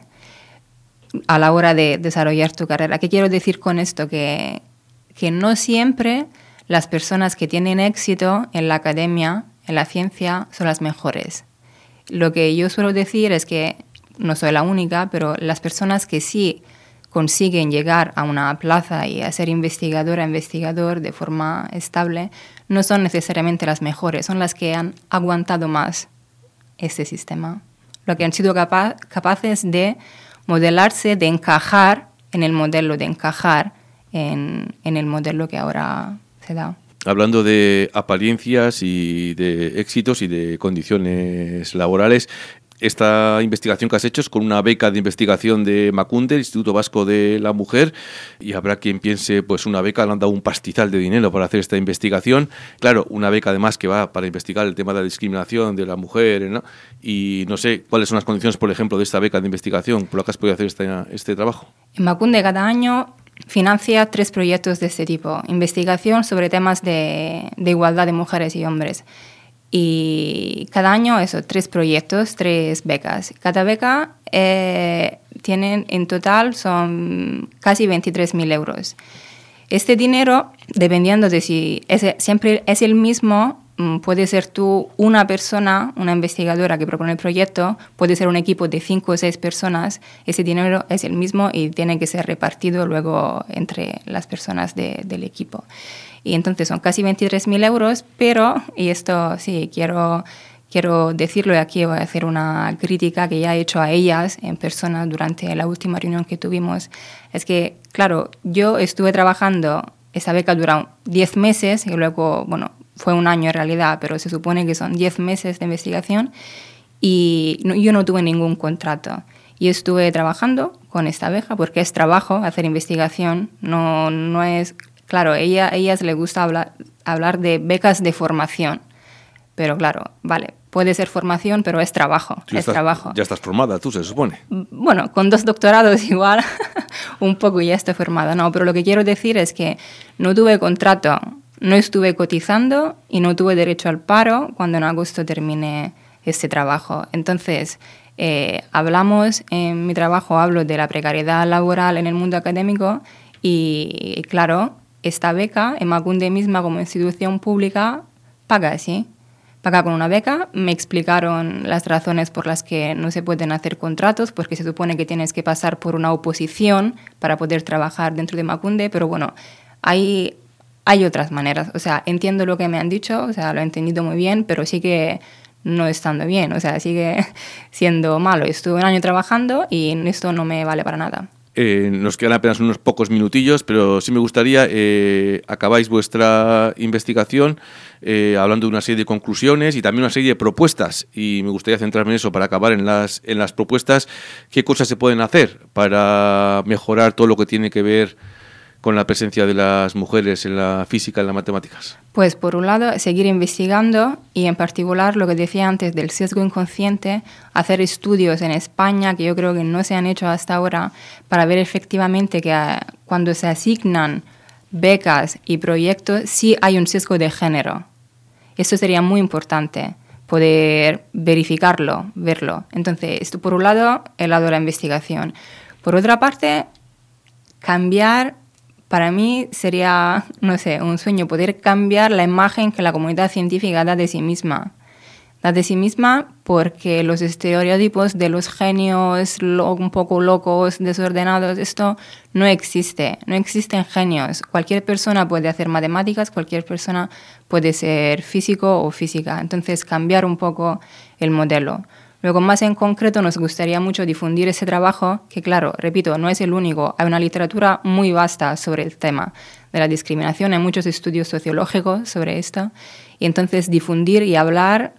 a la hora de desarrollar tu carrera. ¿Qué quiero decir con esto? Que no siempre las personas que tienen éxito en la academia, en la ciencia, son las mejores. Lo que yo suelo decir es que, no soy la única, pero las personas que sí consiguen llegar a una plaza y a ser investigador de forma estable, no son necesariamente las mejores, son las que han aguantado más este sistema. Lo que han sido capaces de modelarse, de encajar en el modelo, de encajar en el modelo que ahora se da. Hablando de apariencias y de éxitos y de condiciones laborales, esta investigación que has hecho es con una beca de investigación de Emakunde, el Instituto Vasco de la Mujer, y habrá quien piense, pues una beca, le han dado un pastizal de dinero para hacer esta investigación. Claro, una beca además que va para investigar el tema de la discriminación de la mujer, ¿no? Y no sé, ¿cuáles son las condiciones, por ejemplo, de esta beca de investigación por la que has podido hacer este trabajo? Emakunde cada año financia 3 proyectos de este tipo, investigación sobre temas de igualdad de mujeres y hombres. Y cada año 3 proyectos, 3 becas. Cada beca tienen en total son casi 23.000 euros. Este dinero, dependiendo de si siempre es el mismo, puede ser tú una persona, una investigadora que propone el proyecto, puede ser un equipo de 5 o 6 personas, ese dinero es el mismo y tiene que ser repartido luego entre las personas del equipo. Y entonces son casi 23.000 euros, pero, y esto sí, quiero decirlo y aquí voy a hacer una crítica que ya he hecho a ellas en persona durante la última reunión que tuvimos, es que, claro, yo estuve trabajando, esa beca duró 10 meses y luego, bueno, fue un año en realidad, pero se supone que son 10 meses de investigación y yo no tuve ningún contrato. Y estuve trabajando con esta beca porque es trabajo, hacer investigación, no es... Claro, a ellas les gusta hablar de becas de formación, pero claro, vale, puede ser formación, pero es trabajo, trabajo. Ya estás formada, tú, se supone. Bueno, con 2 doctorados igual, un poco ya estoy formada, no, pero lo que quiero decir es que no tuve contrato, no estuve cotizando y no tuve derecho al paro cuando en agosto terminé este trabajo. Entonces, hablamos, en mi trabajo hablo de la precariedad laboral en el mundo académico y claro, esta beca, Emakunde misma como institución pública, paga con una beca. Me explicaron las razones por las que no se pueden hacer contratos, porque se supone que tienes que pasar por una oposición para poder trabajar dentro de Emakunde, pero bueno, hay otras maneras. O sea, entiendo lo que me han dicho, o sea, lo he entendido muy bien, pero sigue no estando bien, o sea, sigue siendo malo. Estuve un año trabajando y esto no me vale para nada. Nos quedan apenas unos pocos minutillos, pero sí me gustaría, acabáis vuestra investigación hablando de una serie de conclusiones y también una serie de propuestas, y me gustaría centrarme en eso para acabar en las propuestas. ¿Qué cosas se pueden hacer para mejorar todo lo que tiene que ver con la presencia de las mujeres en la física y en las matemáticas? Pues por un lado, seguir investigando y en particular lo que decía antes del sesgo inconsciente, hacer estudios en España que yo creo que no se han hecho hasta ahora para ver efectivamente que cuando se asignan becas y proyectos sí hay un sesgo de género. Eso sería muy importante, poder verificarlo, verlo. Entonces, esto por un lado, el lado de la investigación. Por otra parte, cambiar, para mí sería, no sé, un sueño, poder cambiar la imagen que la comunidad científica da de sí misma. Da de sí misma porque los estereotipos de los genios un poco locos, desordenados, esto no existe. No existen genios. Cualquier persona puede hacer matemáticas, cualquier persona puede ser físico o física. Entonces, cambiar un poco el modelo. Luego, más en concreto, nos gustaría mucho difundir ese trabajo, que claro, repito, no es el único. Hay una literatura muy vasta sobre el tema de la discriminación, hay muchos estudios sociológicos sobre esto. Y entonces, difundir y hablar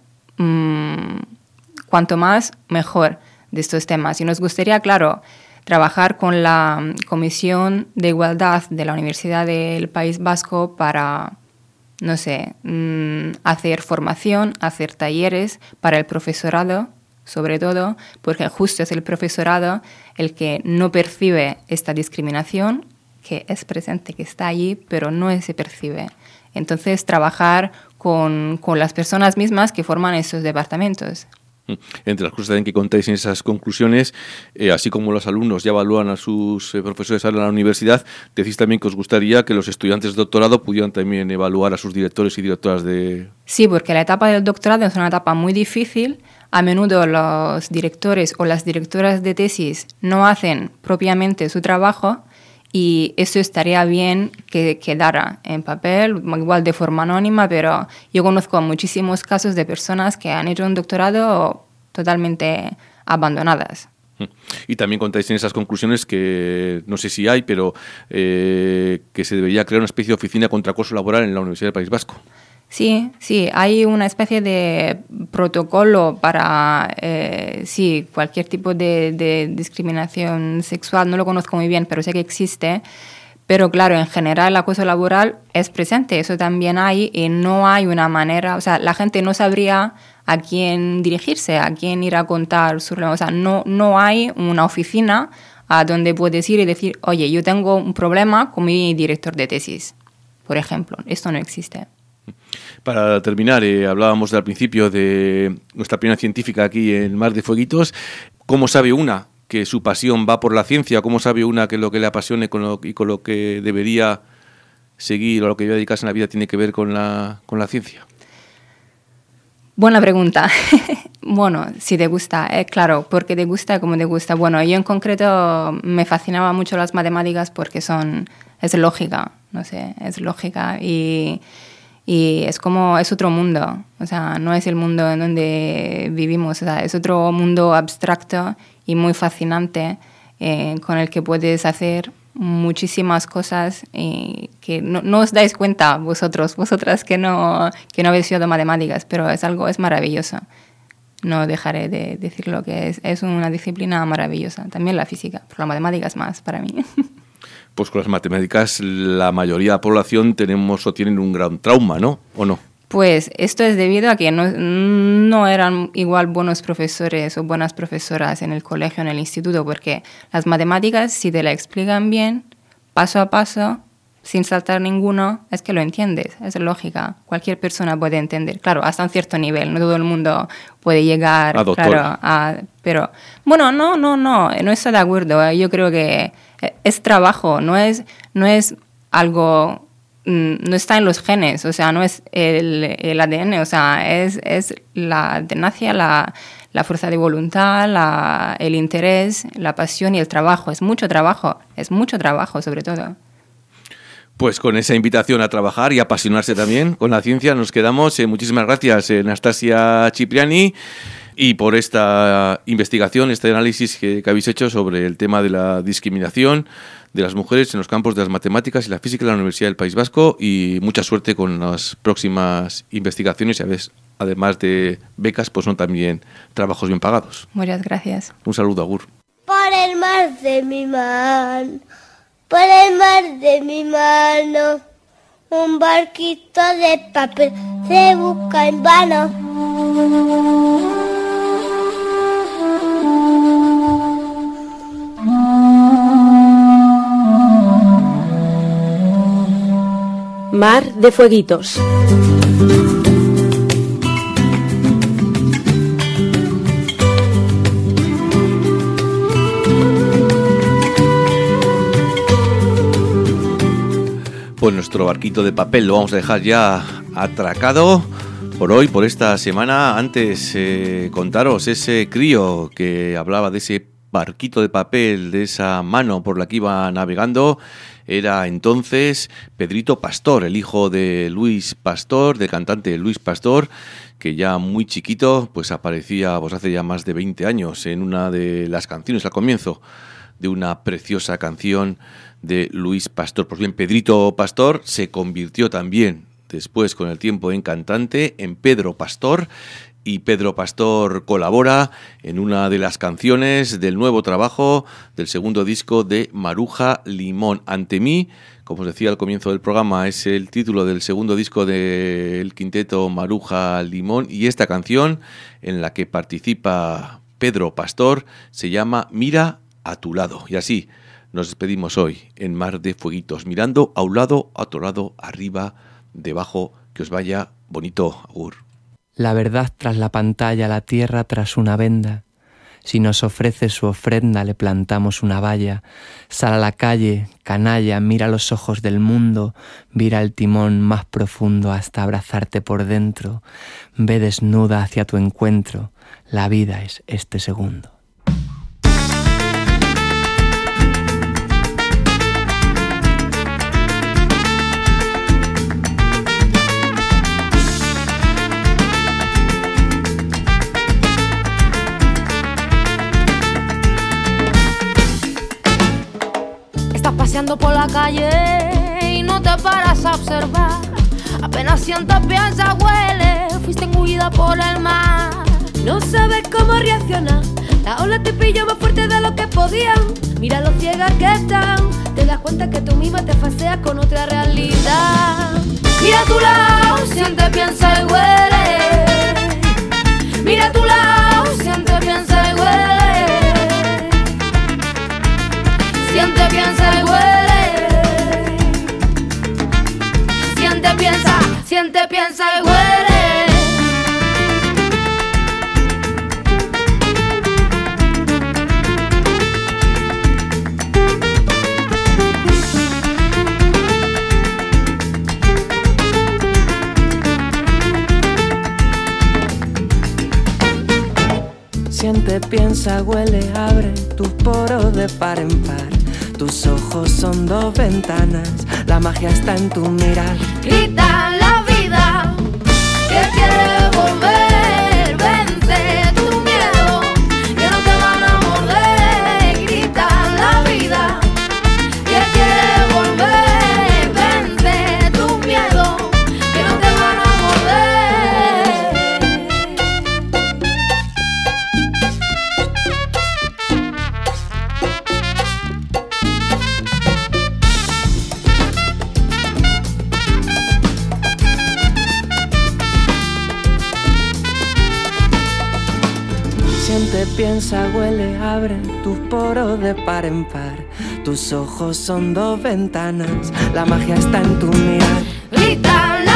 cuanto más, mejor de estos temas. Y nos gustaría, claro, trabajar con la Comisión de Igualdad de la Universidad del País Vasco para, no sé, hacer formación, hacer talleres para el profesorado, sobre todo, porque justo es el profesorado el que no percibe esta discriminación, que es presente, que está allí, pero no se percibe. Entonces, trabajar con las personas mismas que forman esos departamentos. Entre las cosas también que contáis en esas conclusiones, así como los alumnos ya evalúan a sus profesores en la universidad, decís también que os gustaría que los estudiantes de doctorado pudieran también evaluar a sus directores y directoras de... Sí, porque la etapa del doctorado es una etapa muy difícil. A menudo los directores o las directoras de tesis no hacen propiamente su trabajo y eso estaría bien que quedara en papel, igual de forma anónima, pero yo conozco muchísimos casos de personas que han hecho un doctorado totalmente abandonadas. Y también contáis en esas conclusiones que, no sé si hay, pero que se debería crear una especie de oficina contra acoso laboral en la Universidad del País Vasco. Sí, hay una especie de protocolo para cualquier tipo de discriminación sexual. No lo conozco muy bien, pero sé que existe. Pero claro, en general el acoso laboral es presente, eso también hay y no hay una manera, o sea, la gente no sabría a quién dirigirse, a quién ir a contar su problema. O sea, no hay una oficina a donde puedes ir y decir, oye, yo tengo un problema con mi director de tesis, por ejemplo. Esto no existe. Para terminar, hablábamos al principio de nuestra primera científica aquí en Mar de Fueguitos. ¿Cómo sabe una que su pasión va por la ciencia? ¿Cómo sabe una que lo que le apasione y con lo que debería seguir o lo que debería dedicarse en la vida tiene que ver con la ciencia? Buena pregunta. Bueno, si te gusta, claro, porque te gusta, como te gusta. Bueno, yo en concreto me fascinaba mucho las matemáticas porque es lógica, no sé, es lógica y es otro mundo, o sea, no es el mundo en donde vivimos, o sea, es otro mundo abstracto y muy fascinante con el que puedes hacer muchísimas cosas que no os dais cuenta vosotras que no habéis estudiado matemáticas, pero es maravilloso. No dejaré de decirlo, que es una disciplina maravillosa. También la física, pero la matemática es más para mí. Pues con las matemáticas la mayoría de la población tenemos o tienen un gran trauma, ¿no? ¿O no? Pues esto es debido a que no eran igual buenos profesores o buenas profesoras en el colegio, en el instituto, porque las matemáticas, si te la explican bien, paso a paso, sin saltar ninguno, es que lo entiendes, es lógica. Cualquier persona puede entender, claro, hasta un cierto nivel, no todo el mundo puede llegar, pero bueno, no estoy de acuerdo. Yo creo que es trabajo, no es algo, no está en los genes, o sea, no es el ADN, o sea, es la tenacia, la fuerza de voluntad, el interés, la pasión y el trabajo. Es mucho trabajo sobre todo. Pues con esa invitación a trabajar y apasionarse también con la ciencia nos quedamos. Muchísimas gracias, Anastasia Cipriani, y por esta investigación, este análisis que habéis hecho sobre el tema de la discriminación de las mujeres en los campos de las matemáticas y la física de la Universidad del País Vasco, y mucha suerte con las próximas investigaciones. Además de becas, pues son también trabajos bien pagados. Muchas gracias. Un saludo, agur. Por el mar de mi man, por el mar de mi mano. Un barquito de papel se busca en vano. Mar de Fueguitos. Pues nuestro barquito de papel lo vamos a dejar ya atracado por hoy, por esta semana. Antes contaros ese crío que hablaba de ese barquito de papel, de esa mano por la que iba navegando, era entonces Pedrito Pastor, el hijo de Luis Pastor, del cantante Luis Pastor, que ya muy chiquito pues aparecía pues hace ya más de 20 años en una de las canciones al comienzo de una preciosa canción de Luis Pastor. Pues bien, Pedrito Pastor se convirtió también después con el tiempo en cantante, en Pedro Pastor, y Pedro Pastor colabora en una de las canciones del nuevo trabajo del segundo disco de Maruja Limón. Ante mí, como os decía al comienzo del programa, es el título del segundo disco del quinteto Maruja Limón, y esta canción en la que participa Pedro Pastor se llama Mira a tu lado. Y así nos despedimos hoy en Mar de Fueguitos, mirando a un lado, a otro lado, arriba, debajo. Que os vaya bonito. Agur. La verdad tras la pantalla, la tierra tras una venda. Si nos ofrece su ofrenda, le plantamos una valla. Sal a la calle, canalla, mira los ojos del mundo, vira el timón más profundo hasta abrazarte por dentro. Ve desnuda hacia tu encuentro, la vida es este segundo. Paseando por la calle y no te paras a observar. Apenas sientes, piensas, huele, fuiste engullida por el mar. No sabes cómo reaccionar, la ola te pilló más fuerte de lo que podían. Mira lo ciegas que están, te das cuenta que tú misma te faceas con otra realidad. Mira a tu lado, siente, piensa y huele. Mira a tu lado, siente, piensa y huele. Siente, piensa y huele. Siente, piensa y huele. Siente, piensa, huele, abre tus poros de par en par. Tus ojos son dos ventanas, la magia está en tu mirar. Grita la vida que quiere volver, vence tu miedo, que no te van a morder. Grita la vida que quiere volver, vence tu miedo, que no te van a Siente, piensa, huele, abre tus poros de par en par. Tus ojos son dos ventanas, la magia está en tu mirar. Grita la